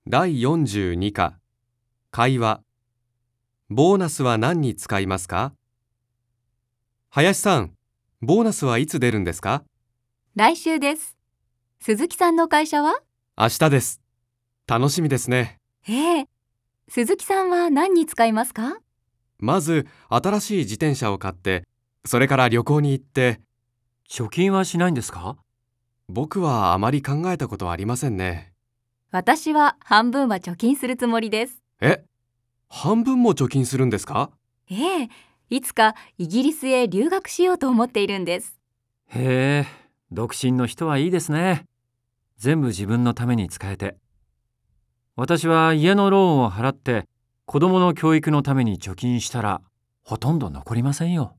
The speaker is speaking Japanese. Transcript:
第42課、会話。ボーナスは何に使いますか？林さん、ボーナスはいつ出るんですか？ 来週です。鈴木さんの会社は？ 明日です。楽しみですね。 ええ。鈴木さんは何に使いますか？ まず、新しい自転車を買って、それから旅行に行って、 貯金はしないんですか？ 僕はあまり考えたことはありませんね。 私は半分は貯金するつもりです。 半分も貯金するんですか？ ええ。いつかイギリスへ留学しようと思っているんです。 へえ、独身の人はいいですね。全部自分のために使えて。私は家のローンを払って子供の教育のために貯金したらほとんど残りませんよ。